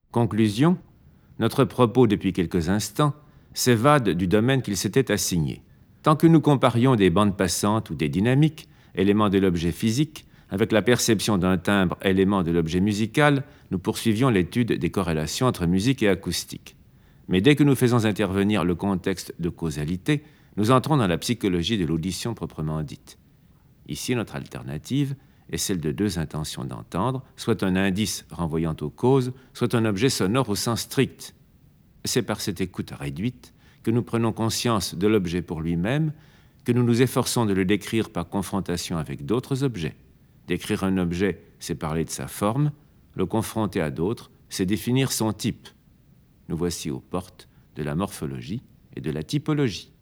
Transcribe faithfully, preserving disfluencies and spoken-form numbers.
Conclusion, notre propos depuis quelques instants s'évade du domaine qu'il s'était assigné. Tant que nous comparions des bandes passantes ou des dynamiques, éléments de l'objet physique, avec la perception d'un timbre, élément de l'objet musical, nous poursuivions l'étude des corrélations entre musique et acoustique. Mais dès que nous faisons intervenir le contexte de causalité, nous entrons dans la psychologie de l'audition proprement dite. Ici, notre alternative est celle de deux intentions d'entendre, soit un indice renvoyant aux causes, soit un objet sonore au sens strict. C'est par cette écoute réduite que nous prenons conscience de l'objet pour lui-même, que nous nous efforçons de le décrire par confrontation avec d'autres objets. Décrire un objet, c'est parler de sa forme, le confronter à d'autres, c'est définir son type. Nous voici aux portes de la morphologie et de la typologie.